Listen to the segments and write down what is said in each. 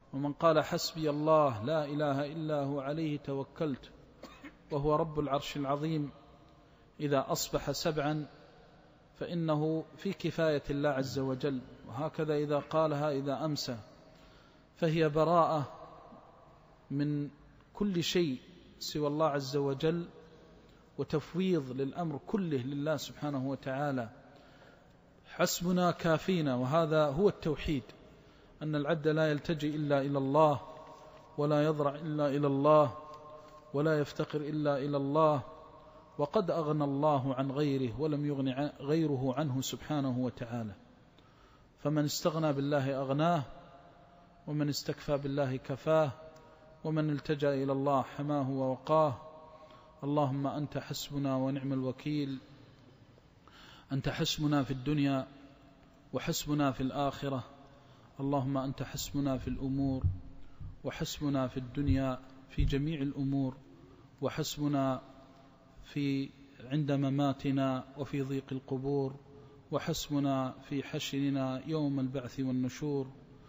ومن قال حسبي الله لا إله إلا هو عليه توكلت وهو رب العرش العظيم إذا أصبح 7 فإنه في كفاية الله عز وجل. وهكذا إذا قالها إذا أمسى فهي براءة من كل شيء سوى الله عز وجل، وتفويض للأمر كله لله سبحانه وتعالى. حسبنا كافينا، وهذا هو التوحيد، أن العبد لا يلتجئ إلا إلى الله، ولا يضرع إلا إلى الله، ولا يفتقر إلا إلى الله، وقد أغنى الله عن غيره ولم يغن غيره عنه سبحانه وتعالى. فمن استغنى بالله أغناه، ومن استكفى بالله كفاه، ومن التجأ إلى الله حماه ووقاه. اللهم أنت حسبنا ونعم الوكيل، أنت حسبنا في الدنيا وحسبنا في الآخرة. اللهم أنت حسبنا في الأمور، وحسبنا في الدنيا في جميع الأمور، وحسبنا في عند مماتنا وفي ضيق القبور، وحسبنا في حشرنا يوم البعث والنشور،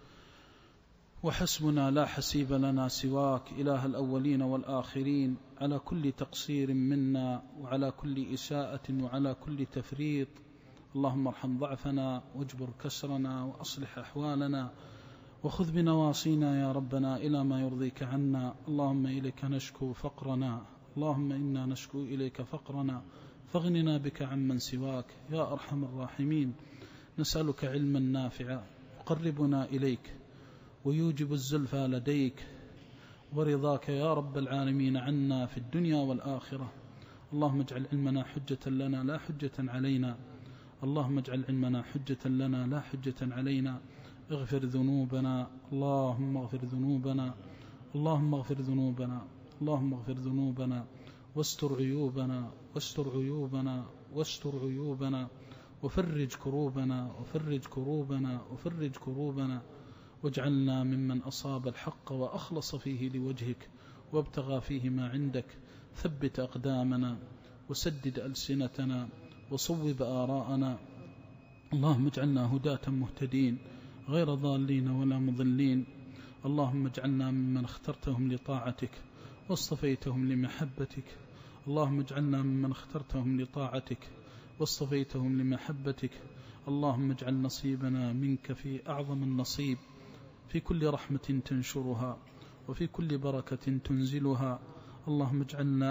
وحسبنا لا حسيب لنا سواك إله الأولين والآخرين، على كل تقصير منا، وعلى كل إساءة، وعلى كل تفريط. اللهم ارحم ضعفنا واجبر كسرنا وأصلح أحوالنا، وخذ بنواصينا يا ربنا إلى ما يرضيك عنا. اللهم إليك نشكو فقرنا، اللهم إنا نشكو إليك فقرنا فاغننا بك عمن سواك يا أرحم الراحمين. نسألك علما نافعا يقربنا إليك ويوجب الزلفى لديك، ورضاك يا رب العالمين عنا في الدنيا والآخرة. اللهم اجعل علمنا حجة لنا لا حجة علينا، اللهم اجعل علمنا حجة لنا لا حجة علينا. اغفر ذنوبنا، اللهم اغفر ذنوبنا، اللهم اغفر ذنوبنا، اللهم اغفر ذنوبنا، واستر عيوبنا، واستر عيوبنا، واستر عيوبنا، وفرج كروبنا، وفرج كروبنا، وفرج كروبنا، واجعلنا ممن أصاب الحق وأخلص فيه لوجهك وابتغى فيه ما عندك. ثبت أقدامنا، وسدد ألسنتنا، وصوب آراءنا. اللهم اجعلنا هداة مهتدين غير ضالين ولا مضلين. اللهم اجعلنا ممن اخترتهم لطاعتك واصطفيتهم لمحبتك. اللهم اجعلنا ممن اخترتهم لطاعتك واصطفيتهم لمحبتك. اللهم اجعل نصيبنا منك في أعظم النصيب، في كل رحمة تنشرها، وفي كل بركة تنزلها. اللهم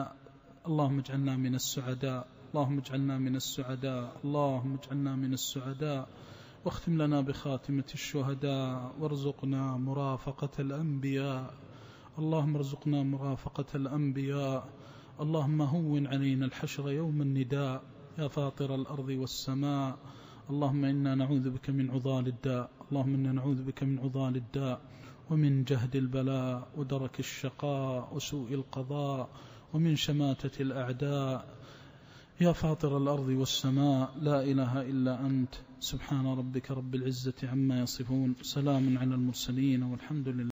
اجعلنا من السعداء، اللهم اجعلنا من السعداء، اللهم اجعلنا من السعداء. واختم لنا بخاتمة الشهداء، وارزقنا مرافقة الأنبياء. اللهم ارزقنا مرافقة الأنبياء. اللهم هون علينا الحشر يوم النداء يا فاطر الأرض والسماء. اللهم إنا نعوذ بك من عضال الداء، اللهم إنا نعوذ بك من عضال الداء، ومن جهد البلاء، ودرك الشقاء، وسوء القضاء، ومن شماتة الأعداء. يا فاطر الأرض والسماء، لا إله إلا أنت. سبحان ربك رب العزة عما يصفون، سلام على المرسلين، والحمد لله.